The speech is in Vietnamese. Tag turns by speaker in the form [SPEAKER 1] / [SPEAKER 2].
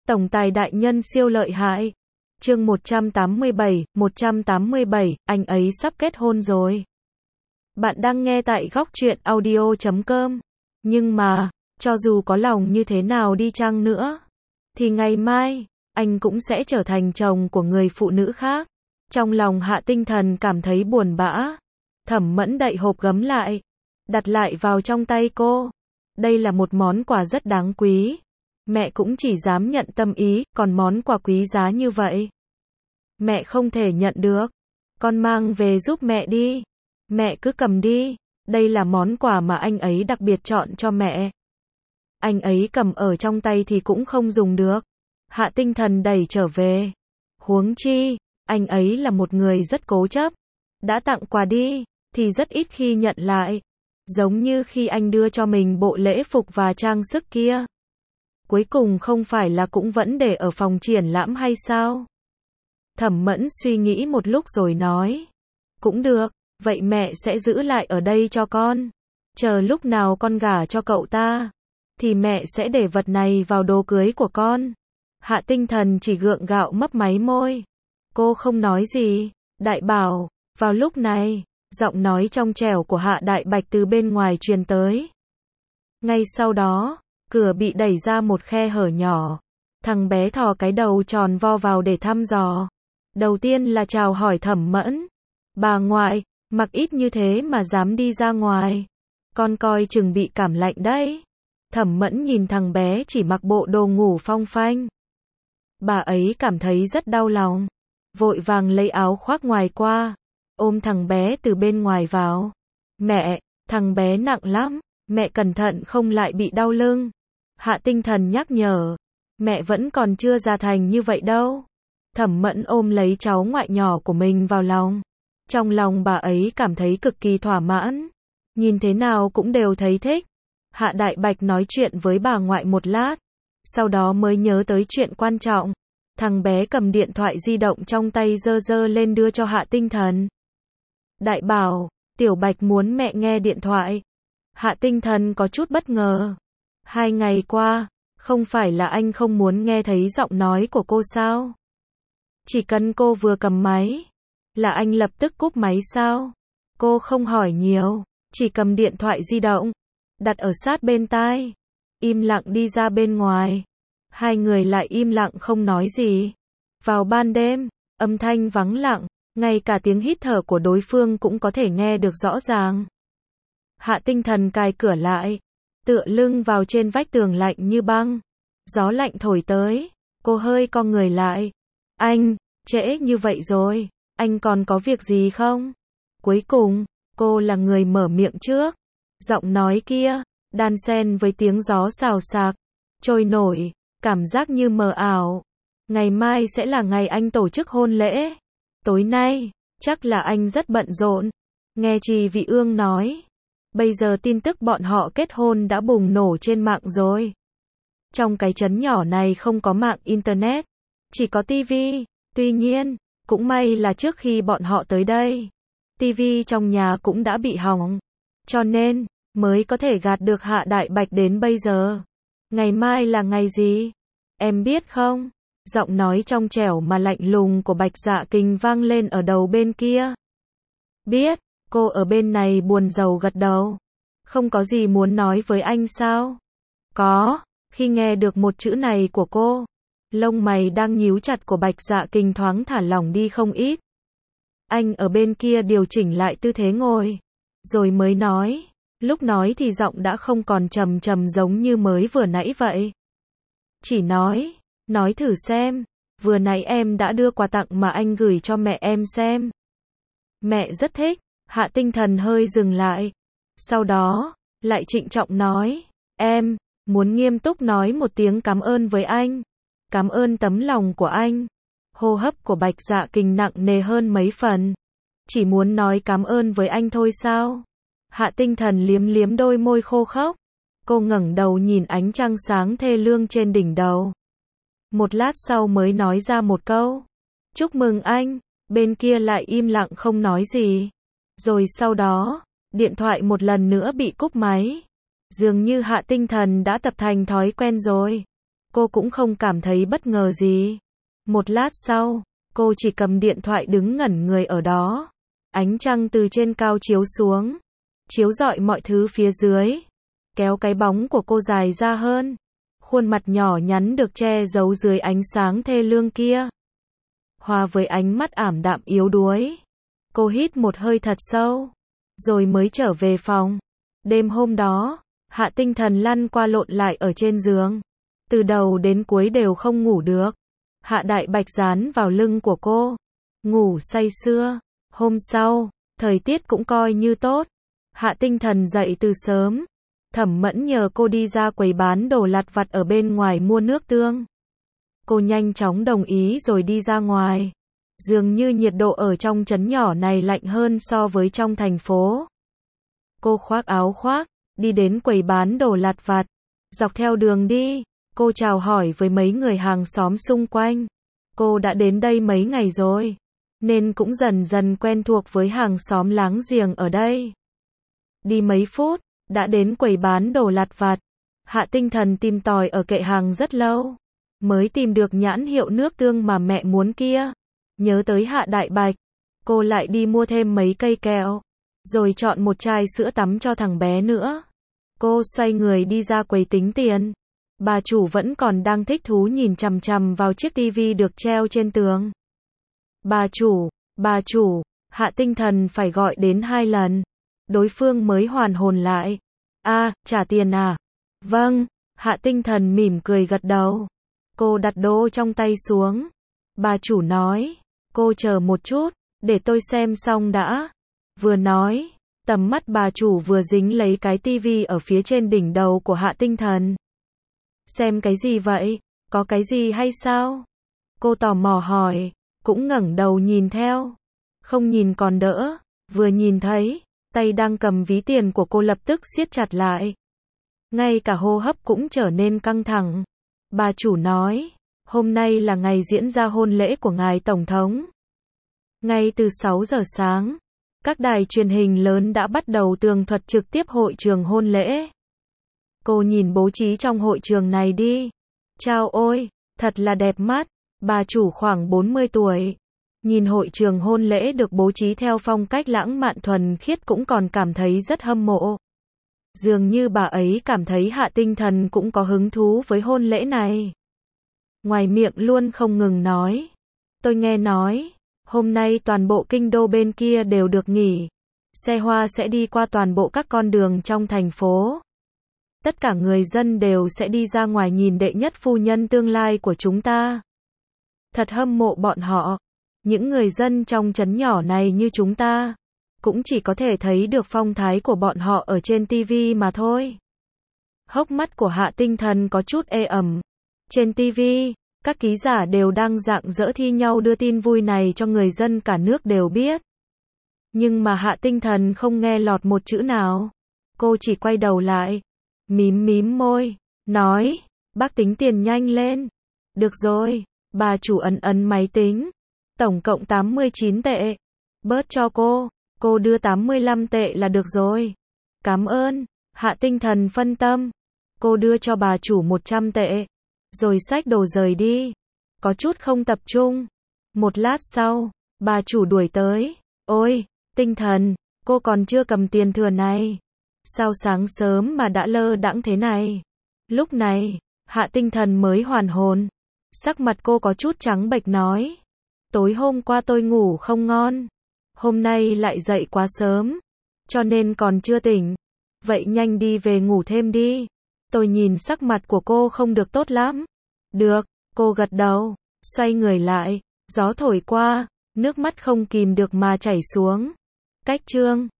[SPEAKER 1] Tổng tài đại nhân siêu lợi hại. Chương 187, anh ấy sắp kết hôn rồi. Bạn đang nghe tại Góc Truyện Audio.com. Nhưng mà, cho dù có lòng như thế nào đi chăng nữa, thì ngày mai, anh cũng sẽ trở thành chồng của người phụ nữ khác. Trong lòng Hạ Tinh Thần cảm thấy buồn bã. Thẩm Mẫn đậy hộp gấm lại, đặt lại vào trong tay cô. Đây là một món quà rất đáng quý. Mẹ cũng chỉ dám nhận tâm ý, còn món quà quý giá như vậy, mẹ không thể nhận được. Con mang về giúp mẹ đi. Mẹ cứ cầm đi. Đây là món quà mà anh ấy đặc biệt chọn cho mẹ. Anh ấy cầm ở trong tay thì cũng không dùng được. Hạ Tinh Thần đẩy trở về. Huống chi, anh ấy là một người rất cố chấp. Đã tặng quà đi, thì rất ít khi nhận lại. Giống như khi anh đưa cho mình bộ lễ phục và trang sức kia. Cuối cùng không phải là cũng vẫn để ở phòng triển lãm hay sao? Thẩm Mẫn suy nghĩ một lúc rồi nói. Cũng được, vậy mẹ sẽ giữ lại ở đây cho con. Chờ lúc nào con gả cho cậu ta, thì mẹ sẽ để vật này vào đồ cưới của con. Hạ Tinh Thần chỉ gượng gạo mấp máy môi. Cô không nói gì. Đại Bảo, vào lúc này, giọng nói trong trẻo của Hạ Đại Bạch từ bên ngoài truyền tới. Ngay sau đó, cửa bị đẩy ra một khe hở nhỏ. Thằng bé thò cái đầu tròn vo vào để thăm dò. Đầu tiên là chào hỏi Thẩm Mẫn. Bà ngoại, mặc ít như thế mà dám đi ra ngoài. Con coi chừng bị cảm lạnh đấy. Thẩm Mẫn nhìn thằng bé chỉ mặc bộ đồ ngủ phong phanh. Bà ấy cảm thấy rất đau lòng. Vội vàng lấy áo khoác ngoài qua. Ôm thằng bé từ bên ngoài vào. Mẹ, thằng bé nặng lắm. Mẹ cẩn thận không lại bị đau lưng. Hạ Tinh Thần nhắc nhở. Mẹ vẫn còn chưa già thành như vậy đâu. Thẩm Mẫn ôm lấy cháu ngoại nhỏ của mình vào lòng. Trong lòng bà ấy cảm thấy cực kỳ thỏa mãn. Nhìn thế nào cũng đều thấy thích. Hạ Đại Bạch nói chuyện với bà ngoại một lát. Sau đó mới nhớ tới chuyện quan trọng. Thằng bé cầm điện thoại di động trong tay giơ giơ lên đưa cho Hạ Tinh Thần. Đại Bảo, Tiểu Bạch muốn mẹ nghe điện thoại. Hạ Tinh Thần có chút bất ngờ. 2 ngày qua, không phải là anh không muốn nghe thấy giọng nói của cô sao? Chỉ cần cô vừa cầm máy, là anh lập tức cúp máy sao? Cô không hỏi nhiều, chỉ cầm điện thoại di động, đặt ở sát bên tai, im lặng đi ra bên ngoài. Hai người lại im lặng không nói gì. Vào ban đêm, âm thanh vắng lặng, ngay cả tiếng hít thở của đối phương cũng có thể nghe được rõ ràng. Hạ Tinh Thần cài cửa lại, tựa lưng vào trên vách tường lạnh như băng. Gió lạnh thổi tới, cô hơi cong người lại. Anh, trễ như vậy rồi, anh còn có việc gì không? Cuối cùng, cô là người mở miệng trước. Giọng nói kia, đan xen với tiếng gió xào xạc, trôi nổi, cảm giác như mờ ảo. Ngày mai sẽ là ngày anh tổ chức hôn lễ. Tối nay, chắc là anh rất bận rộn. Nghe Trì Vị Ương nói, bây giờ tin tức bọn họ kết hôn đã bùng nổ trên mạng rồi. Trong cái trấn nhỏ này không có mạng internet, chỉ có tivi. Tuy nhiên, cũng may là trước khi bọn họ tới đây, tivi trong nhà cũng đã bị hỏng. Cho nên, mới có thể gạt được Hạ Đại Bạch đến bây giờ. Ngày mai là ngày gì? Em biết không? Giọng nói trong trẻo mà lạnh lùng của Bạch Dạ Kình vang lên ở đầu bên kia. Biết, cô ở bên này buồn rầu gật đầu. Không có gì muốn nói với anh sao? Có, khi nghe được một chữ này của cô, lông mày đang nhíu chặt của Bạch Dạ Kình thoáng thả lỏng đi không ít. Anh ở bên kia điều chỉnh lại tư thế ngồi, rồi mới nói. Lúc nói thì giọng đã không còn trầm trầm giống như mới vừa nãy vậy. Chỉ nói thử xem, vừa nãy em đã đưa quà tặng mà anh gửi cho mẹ em xem. Mẹ rất thích. Hạ Tinh Thần hơi dừng lại. Sau đó, lại trịnh trọng nói, em muốn nghiêm túc nói một tiếng cảm ơn với anh. Cảm ơn tấm lòng của anh. Hô hấp của Bạch Dạ Kình nặng nề hơn mấy phần. Chỉ muốn nói cảm ơn với anh thôi sao? Hạ Tinh Thần liếm liếm đôi môi khô khốc. Cô ngẩng đầu nhìn ánh trăng sáng thê lương trên đỉnh đầu. Một lát sau mới nói ra một câu. Chúc mừng anh. Bên kia lại im lặng không nói gì. Rồi sau đó, điện thoại một lần nữa bị cúp máy. Dường như Hạ Tinh Thần đã tập thành thói quen rồi. cô cũng không cảm thấy bất ngờ gì. Một lát sau, cô chỉ cầm điện thoại đứng ngẩn người ở đó. Ánh trăng từ trên cao chiếu xuống, chiếu rọi mọi thứ phía dưới, kéo cái bóng của cô dài ra hơn. Khuôn mặt nhỏ nhắn được che giấu dưới ánh sáng thê lương kia, hòa với ánh mắt ảm đạm yếu đuối. Cô hít một hơi thật sâu, rồi mới trở về phòng. Đêm hôm đó, Hạ Tinh Thần lăn qua lộn lại ở trên giường. Từ đầu đến cuối đều không ngủ được. Hạ Đại Bạch dán vào lưng của cô, ngủ say sưa. Hôm sau, thời tiết cũng coi như tốt. Hạ Tinh Thần dậy từ sớm. Thẩm Mẫn nhờ cô đi ra quầy bán đồ lặt vặt ở bên ngoài mua nước tương. Cô nhanh chóng đồng ý rồi đi ra ngoài. Dường như nhiệt độ ở trong trấn nhỏ này lạnh hơn so với trong thành phố. Cô khoác áo khoác, đi đến quầy bán đồ lặt vặt. Dọc theo đường đi, cô chào hỏi với mấy người hàng xóm xung quanh. Cô đã đến đây mấy ngày rồi, nên cũng dần dần quen thuộc với hàng xóm láng giềng ở đây. Đi mấy phút, đã đến quầy bán đồ lặt vặt. Hạ Tinh Thần tìm tòi ở kệ hàng rất lâu, mới tìm được nhãn hiệu nước tương mà mẹ muốn kia. Nhớ tới Hạ Đại Bạch, cô lại đi mua thêm mấy cây kẹo, rồi chọn một chai sữa tắm cho thằng bé nữa. Cô xoay người đi ra quầy tính tiền. Bà chủ vẫn còn đang thích thú nhìn chằm chằm vào chiếc tivi được treo trên tường. Bà chủ, Hạ Tinh Thần phải gọi đến 2 lần. Đối phương mới hoàn hồn lại. Trả tiền à? Vâng, Hạ Tinh Thần mỉm cười gật đầu. Cô đặt đô trong tay xuống. Bà chủ nói, cô chờ một chút, để tôi xem xong đã. Vừa nói, tầm mắt bà chủ vừa dính lấy cái tivi ở phía trên đỉnh đầu của Hạ Tinh Thần. Xem cái gì vậy? Có cái gì hay sao? Cô tò mò hỏi, cũng ngẩng đầu nhìn theo. Không nhìn còn đỡ, vừa nhìn thấy, tay đang cầm ví tiền của cô lập tức siết chặt lại. Ngay cả hô hấp cũng trở nên căng thẳng. Bà chủ nói, hôm nay là ngày diễn ra hôn lễ của ngài Tổng thống. Ngay từ 6 giờ sáng, các đài truyền hình lớn đã bắt đầu tường thuật trực tiếp hội trường hôn lễ. Cô nhìn bố trí trong hội trường này đi. Chao ôi, thật là đẹp mắt. Bà chủ khoảng 40 tuổi. Nhìn hội trường hôn lễ được bố trí theo phong cách lãng mạn thuần khiết cũng còn cảm thấy rất hâm mộ. Dường như bà ấy cảm thấy Hạ Tinh Thần cũng có hứng thú với hôn lễ này. Ngoài miệng luôn không ngừng nói. Tôi nghe nói, hôm nay toàn bộ kinh đô bên kia đều được nghỉ. Xe hoa sẽ đi qua toàn bộ các con đường trong thành phố. Tất cả người dân đều sẽ đi ra ngoài nhìn đệ nhất phu nhân tương lai của chúng ta. Thật hâm mộ bọn họ. Những người dân trong trấn nhỏ này như chúng ta, cũng chỉ có thể thấy được phong thái của bọn họ ở trên tivi mà thôi. Hốc mắt của Hạ Tinh Thần có chút ê ẩm. Trên tivi, các ký giả đều đang rạng rỡ thi nhau đưa tin vui này cho người dân cả nước đều biết. Nhưng mà Hạ Tinh Thần không nghe lọt một chữ nào. Cô chỉ quay đầu lại, mím môi, nói, bác tính tiền nhanh lên. Được rồi, bà chủ ấn máy tính. Tổng cộng 89 tệ. Bớt cho cô đưa 85 tệ là được rồi. Cảm ơn, Hạ Tinh Thần phân tâm. Cô đưa cho bà chủ 100 tệ, rồi xách đồ rời đi. Có chút không tập trung. Một lát sau, bà chủ đuổi tới. Ôi, Tinh Thần, cô còn chưa cầm tiền thừa này. Sao sáng sớm mà đã lơ đãng thế này? Lúc này, Hạ Tinh Thần mới hoàn hồn. Sắc mặt cô có chút trắng bệch nói. Tối hôm qua tôi ngủ không ngon. Hôm nay lại dậy quá sớm, cho nên còn chưa tỉnh. Vậy nhanh đi về ngủ thêm đi. Tôi nhìn sắc mặt của cô không được tốt lắm. Được, cô gật đầu, xoay người lại, gió thổi qua, nước mắt không kìm được mà chảy xuống. Cách chương